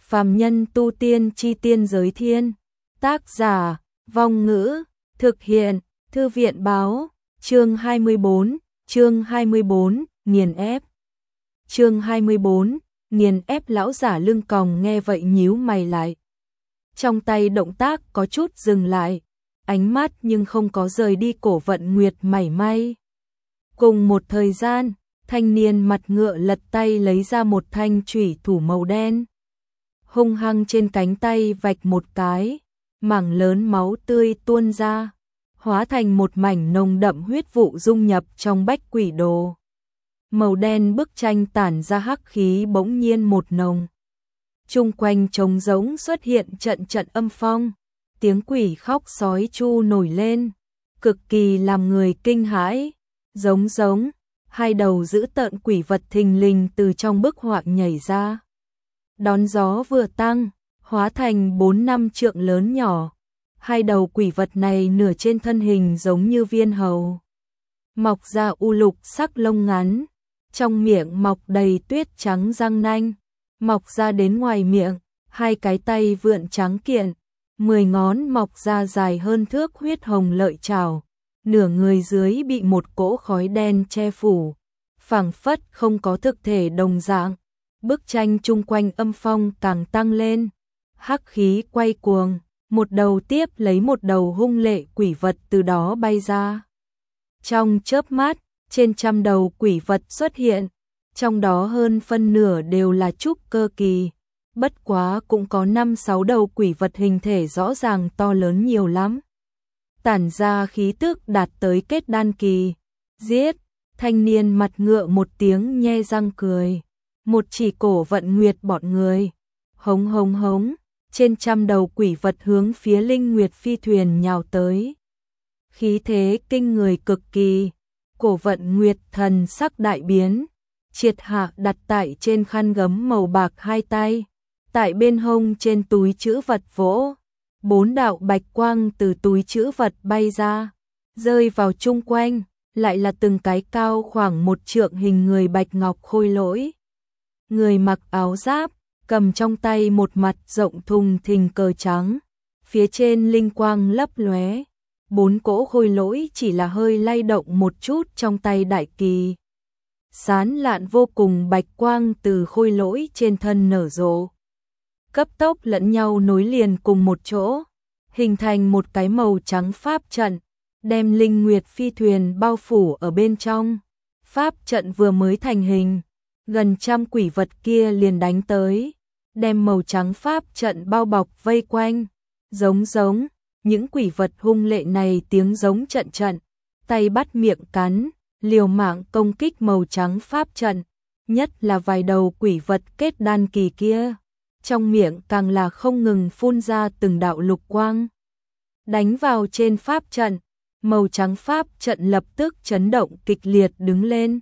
Phàm nhân tu tiên chi tiên giới thiên. Tác giả, Vong Ngữ, thực hiện, Thư viện báo, chương 24, nghiền ép. Chương 24, nghiền ép. Lão giả lưng còng nghe vậy nhíu mày lại. Trong tay động tác có chút dừng lại, ánh mắt nhưng không có rời đi Cổ Vận Nguyệt mảy may. Cùng một thời gian, thanh niên mặt ngựa lật tay lấy ra một thanh chủy thủ màu đen. Hung hăng trên cánh tay vạch một cái, mảng lớn máu tươi tuôn ra, hóa thành một mảnh nồng đậm huyết vụ dung nhập trong bách quỷ đồ. Màu đen bức tranh tản ra hắc khí bỗng nhiên một nồng. Chung quanh trống rỗng xuất hiện trận trận âm phong, tiếng quỷ khóc sói chu nổi lên, cực kỳ làm người kinh hãi. Giống, hai đầu dữ tợn quỷ vật thình lình từ trong bức họa nhảy ra. Đón gió vừa tăng, hóa thành 4-5 trượng lớn nhỏ. Hai đầu quỷ vật này nửa trên thân hình giống như viên hầu, mọc ra u lục sắc lông ngắn, trong miệng mọc đầy tuyết trắng răng nanh, mọc ra đến ngoài miệng, hai cái tay vượn trắng kiện, 10 ngón mọc ra dài hơn thước huyết hồng lợi chảo, nửa người dưới bị một cỗ khói đen che phủ, phảng phất không có thực thể đồng dạng. Bức tranh chung quanh âm phong càng tăng lên, hắc khí quay cuồng, một đầu tiếp lấy một đầu hung lệ quỷ vật từ đó bay ra. Trong chớp mắt, trên trăm đầu quỷ vật xuất hiện, trong đó hơn phân nửa đều là trúc cơ kỳ, bất quá cũng có 5-6 đầu quỷ vật hình thể rõ ràng to lớn nhiều lắm. Tản ra khí tức đạt tới kết đan kỳ. Giết! Thanh niên mặt ngựa một tiếng nhe răng cười. Một chỉ Cổ Vận Nguyệt bọn người. Hống hống hống, trên trăm đầu quỷ vật hướng phía Linh Nguyệt phi thuyền nhào tới. Khí thế kinh người cực kỳ. Cổ Vận Nguyệt thần sắc đại biến, triệt hạ đặt tại trên khăn gấm màu bạc hai tay, tại bên hông trên túi trữ vật vỗ. 4 đạo bạch quang từ túi trữ vật bay ra, rơi vào chung quanh, lại là từng cái cao khoảng 1 trượng hình người bạch ngọc khôi lỗi. Người mặc áo giáp, cầm trong tay một mặt rộng thùng thình cờ trắng, phía trên linh quang lấp lóe. 4 cỗ khôi lỗi chỉ là hơi lay động một chút trong tay đại kỳ. Sán lạn vô cùng bạch quang từ khôi lỗi trên thân nở rộ, cấp tốc lẫn nhau nối liền cùng một chỗ, hình thành một cái màu trắng pháp trận, đem Linh Nguyệt phi thuyền bao phủ ở bên trong. Pháp trận vừa mới thành hình, gần trăm quỷ vật kia liền đánh tới, đem màu trắng pháp trận bao bọc vây quanh. Giống, những quỷ vật hung lệ này tiếng giống trận trận, tay bắt miệng cắn, liều mạng công kích màu trắng pháp trận, nhất là vài đầu quỷ vật kết đan kỳ kia, trong miệng càng là không ngừng phun ra từng đạo lục quang. Đánh vào trên pháp trận, màu trắng pháp trận lập tức chấn động kịch liệt đứng lên.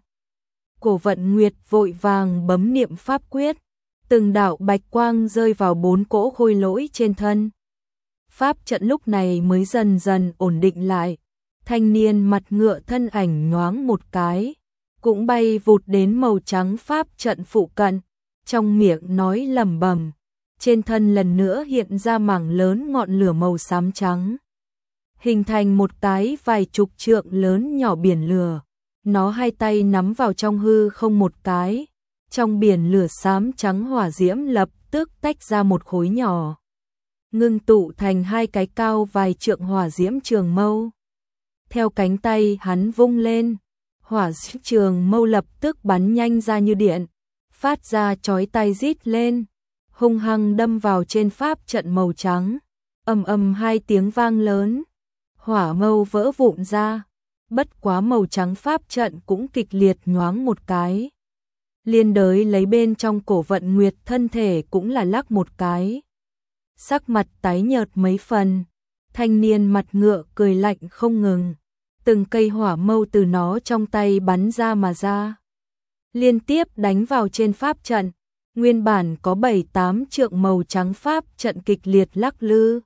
Cổ Vận Nguyệt vội vàng bấm niệm pháp quyết, từng đạo bạch quang rơi vào 4 cỗ khôi lỗi trên thân. Pháp trận lúc này mới dần dần ổn định lại, thanh niên mặt ngựa thân ảnh nhoáng một cái, cũng bay vụt đến màu trắng pháp trận phụ cận, trong miệng nói lẩm bẩm, trên thân lần nữa hiện ra mảng lớn ngọn lửa màu xám trắng, hình thành một cái vài chục trượng lớn nhỏ biển lửa. Nó hai tay nắm vào trong hư không một cái, trong biển lửa xám trắng hỏa diễm lập tức tách ra một khối nhỏ, ngưng tụ thành hai cái cao vài trượng hỏa diễm trường mâu. Theo cánh tay hắn vung lên, hỏa diễm trường mâu lập tức bắn nhanh ra như điện, phát ra chói tai rít lên, hung hăng đâm vào trên pháp trận màu trắng. Ầm hai tiếng vang lớn, hỏa mâu vỡ vụn ra. Bất quá màu trắng pháp trận cũng kịch liệt nhoáng một cái, liên đới lấy bên trong Cổ Vận Nguyệt thân thể cũng là lắc một cái, sắc mặt tái nhợt mấy phần. Thanh niên mặt ngựa cười lạnh không ngừng, từng cây hỏa mâu từ nó trong tay bắn ra mà ra, liên tiếp đánh vào trên pháp trận. Nguyên bản có 7-8 trượng màu trắng pháp trận kịch liệt lắc lư,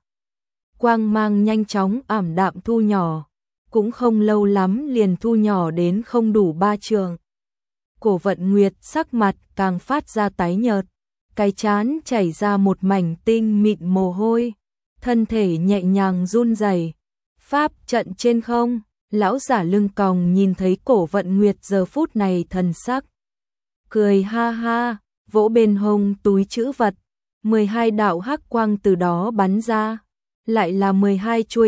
quang mang nhanh chóng ảm đạm thu nhỏ, cũng không lâu lắm liền thu nhỏ đến không đủ 3 trượng. Cổ Vận Nguyệt sắc mặt càng phát ra tái nhợt, cái trán chảy ra một mảnh tinh mịn mồ hôi, thân thể nhẹ nhàng run rẩy. Pháp trận trên không, lão giả lưng còng nhìn thấy Cổ Vận Nguyệt giờ phút này thần sắc cười ha ha, vỗ bên hông túi trữ vật, 12 đạo hắc quang từ đó bắn ra, lại là 12 chuôi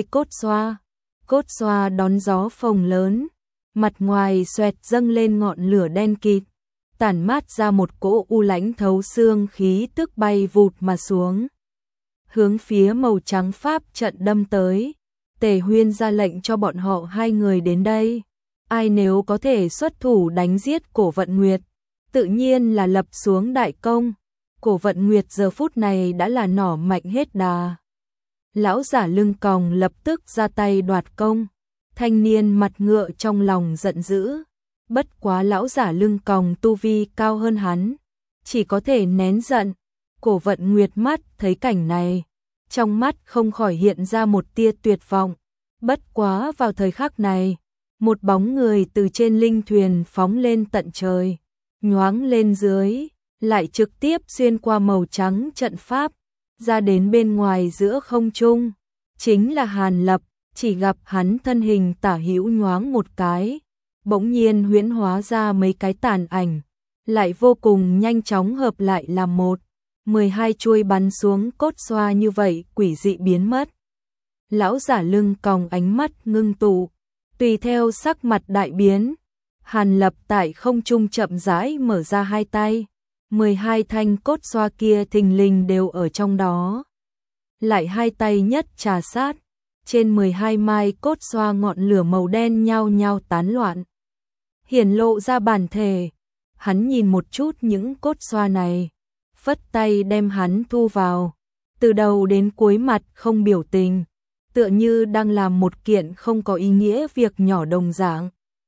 cốt xoa đón gió phồng lớn, mặt ngoài xoẹt dâng lên ngọn lửa đen kịt, tản mát ra một cỗ u lãnh thấu xương khí tức bay vụt mà xuống, hướng phía màu trắng pháp trận đâm tới. Tề Huyên ra lệnh cho bọn họ 2 người đến đây, ai nếu có thể xuất thủ đánh giết Cổ Vận Nguyệt, tự nhiên là lập xuống đại công. Cổ Vận Nguyệt giờ phút này đã là nỏ mạnh hết đà. Lão giả lưng còng lập tức ra tay đoạt công, thanh niên mặt ngựa trong lòng giận dữ, bất quá lão giả lưng còng tu vi cao hơn hắn, chỉ có thể nén giận. Cổ Vận Nguyệt mắt thấy cảnh này, trong mắt không khỏi hiện ra một tia tuyệt vọng, bất quá vào thời khắc này, một bóng người từ trên linh thuyền phóng lên tận trời, nhoáng lên dưới, lại trực tiếp xuyên qua màu trắng trận pháp, ra đến bên ngoài giữa không trung, chính là Hàn Lập. Chỉ gặp hắn thân hình tả hữu nhoáng một cái, bỗng nhiên huyễn hóa ra mấy cái tàn ảnh, lại vô cùng nhanh chóng hợp lại làm một, 12 chuôi bắn xuống cốt xoa như vậy quỷ dị biến mất. Lão giả lưng còng ánh mắt ngưng tụ, tùy theo sắc mặt đại biến, Hàn Lập tại không trung chậm rãi mở ra hai tay, 12 thanh cốt xoa kia thình lình đều ở trong đó. Lại hai tay nhất trà sát, trên 12 mai cốt xoa ngọn lửa màu đen nhao nhao tán loạn, hiển lộ ra bản thể. Hắn nhìn một chút những cốt xoa này, phất tay đem hắn thu vào, từ đầu đến cuối mặt không biểu tình, tựa như đang làm một kiện không có ý nghĩa việc nhỏ đồng dạng.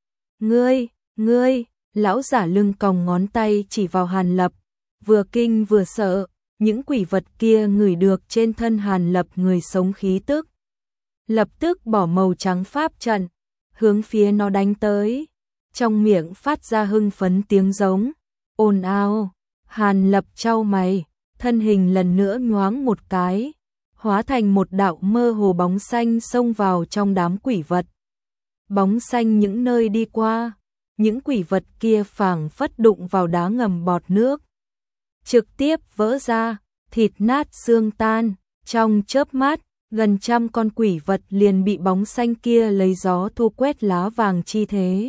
Ngươi, lão giả lưng còng ngón tay chỉ vào Hàn Lập, vừa kinh vừa sợ, những quỷ vật kia ngửi được trên thân Hàn Lập người sống khí tức, lập tức bỏ màu trắng pháp trận, hướng phía nó đánh tới, trong miệng phát ra hưng phấn tiếng giống, ồn ào. Hàn Lập chau mày, thân hình lần nữa nhoáng một cái, hóa thành một đạo mơ hồ bóng xanh xông vào trong đám quỷ vật. Bóng xanh những nơi đi qua, những quỷ vật kia phảng phất đụng vào đá ngầm bọt nước, trực tiếp vỡ ra, thịt nát xương tan, trong chớp mắt, gần trăm con quỷ vật liền bị bóng xanh kia lấy gió thu quét lá vàng chi thế,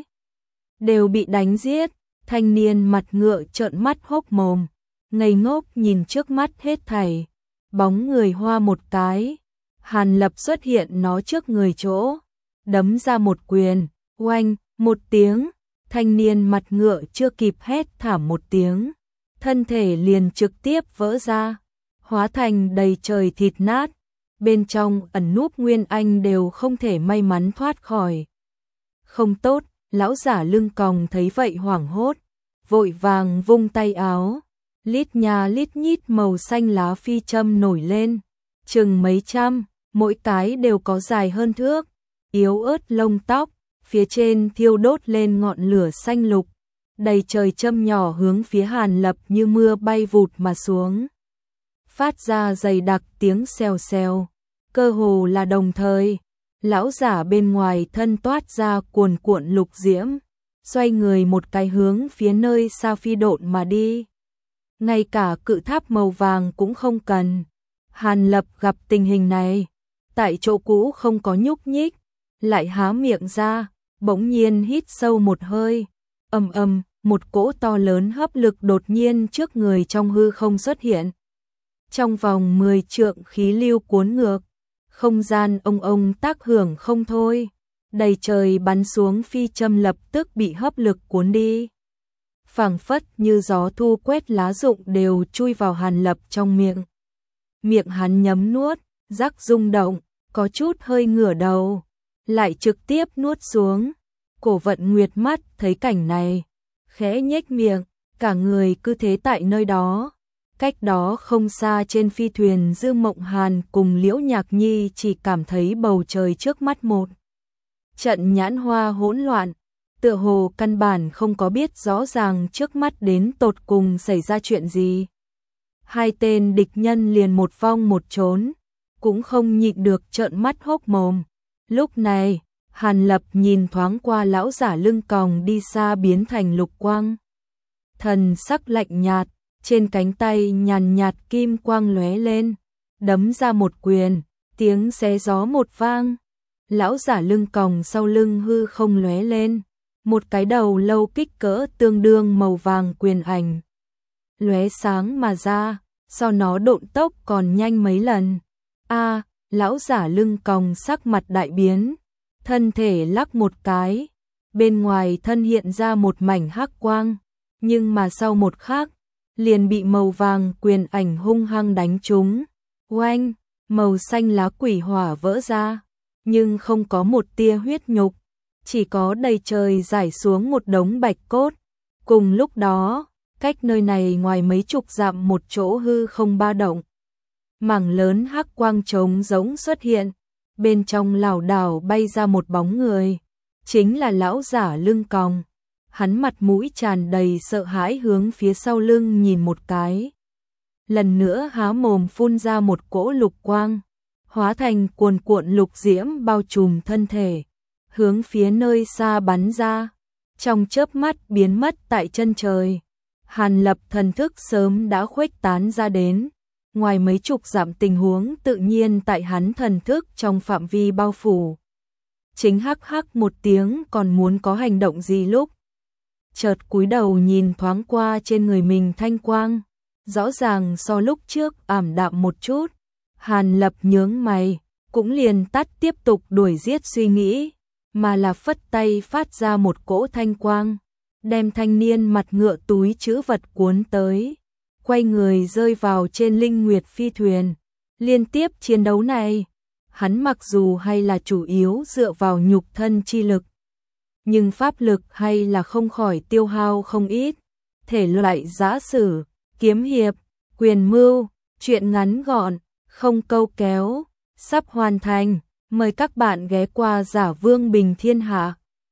đều bị đánh giết. Thanh niên mặt ngựa trợn mắt hốc mồm, ngây ngốc nhìn trước mắt hết thảy, bóng người hoa một cái, Hàn Lập xuất hiện nó trước người chỗ, đấm ra một quyền, oanh, một tiếng, thanh niên mặt ngựa chưa kịp hét thảm một tiếng, thân thể liền trực tiếp vỡ ra, hóa thành đầy trời thịt nát, bên trong ẩn núp nguyên anh đều không thể may mắn thoát khỏi. Không tốt. Lão giả lưng còng thấy vậy hoảng hốt, vội vàng vung tay áo, lít nhà lít nhít màu xanh lá phi châm nổi lên, chừng mấy trăm, mỗi cái đều có dài hơn thước, yếu ớt lông tóc, phía trên thiêu đốt lên ngọn lửa xanh lục, đầy trời châm nhỏ hướng phía Hàn Lập như mưa bay vụt mà xuống, phát ra dày đặc tiếng xèo xèo, cơ hồ là đồng thời. Lão giả bên ngoài thân toát ra cuồn cuộn lục diễm, xoay người một cái hướng phía nơi xa phi độn mà đi. Ngay cả cự tháp màu vàng cũng không cần. Hàn Lập gặp tình hình này, tại chỗ cũ không có nhúc nhích, lại há miệng ra, bỗng nhiên hít sâu một hơi. Ầm ầm, một cỗ to lớn hấp lực đột nhiên trước người trong hư không xuất hiện. Trong vòng 10 trượng khí lưu cuốn ngược, không gian ông tác hưởng không thôi, đầy trời bắn xuống phi châm lập tức bị hấp lực cuốn đi. Phảng phất như gió thu quét lá rụng đều chui vào Hàn Lập trong miệng. Miệng hắn nhấm nuốt, rắc rung động, có chút hơi ngửa đầu, lại trực tiếp nuốt xuống. Cổ Vận Nguyệt mắt thấy cảnh này, khẽ nhếch miệng, cả người cứ thế tại nơi đó. Cách đó không xa trên phi thuyền Dương Mộng Hàn cùng Liễu Nhạc Nhi chỉ cảm thấy bầu trời trước mắt một trận nhãn hoa hỗn loạn, tựa hồ căn bản không có biết rõ ràng trước mắt đến tột cùng xảy ra chuyện gì. Hai tên địch nhân liền một vong một trốn, cũng không nhịn được trợn mắt hốc mồm. Lúc này, Hàn Lập nhìn thoáng qua lão giả lưng còng đi xa biến thành lục quang. Thần sắc lạnh nhạt, trên cánh tay nhàn nhạt kim quang lóe lên, đấm ra một quyền, tiếng xé gió một vang. Lão giả lưng còng sau lưng hư không lóe lên, một cái đầu lâu kích cỡ tương đương màu vàng quyền ảnh lóe sáng mà ra, so nó độn tốc còn nhanh mấy lần. A, lão giả lưng còng sắc mặt đại biến, thân thể lắc một cái, bên ngoài thân hiện ra một mảnh hắc quang, nhưng mà sau một khắc, liền bị màu vàng quyền ảnh hung hăng đánh trúng. Oanh, màu xanh lá quỷ hỏa vỡ ra, nhưng không có một tia huyết nhục, chỉ có đầy trời rải xuống một đống bạch cốt. Cùng lúc đó, cách nơi này ngoài mấy chục dặm một chỗ hư không ba động, mảng lớn hắc quang trống rỗng xuất hiện, bên trong lảo đảo bay ra một bóng người, chính là lão giả lưng còng. Hắn mặt mũi tràn đầy sợ hãi hướng phía sau lưng nhìn một cái, lần nữa há mồm phun ra một cỗ lục quang, hóa thành cuồn cuộn lục diễm bao trùm thân thể, hướng phía nơi xa bắn ra, trong chớp mắt biến mất tại chân trời. Hàn Lập thần thức sớm đã khuếch tán ra đến, ngoài mấy chục dặm tình huống tự nhiên tại hắn thần thức trong phạm vi bao phủ. Chính hắc hắc một tiếng còn muốn có hành động gì lúc chợt cúi đầu nhìn thoáng qua trên người mình thanh quang, rõ ràng so lúc trước ảm đạm một chút. Hàn Lập nhướng mày, cũng liền tắt tiếp tục đuổi giết suy nghĩ, mà là phất tay phát ra một cỗ thanh quang, đem thanh niên mặt ngựa túi trữ vật cuốn tới, quay người rơi vào trên linh nguyệt phi thuyền. Liên tiếp chiến đấu này, hắn mặc dù hay là chủ yếu dựa vào nhục thân chi lực, nhưng pháp lực hay là không khỏi tiêu hao không ít. Thể loại giã sử, kiếm hiệp, quyền mưu, truyện ngắn gọn, không câu kéo, sắp hoàn thành. Mời các bạn ghé qua Giả Vương Bình Thiên Hạ.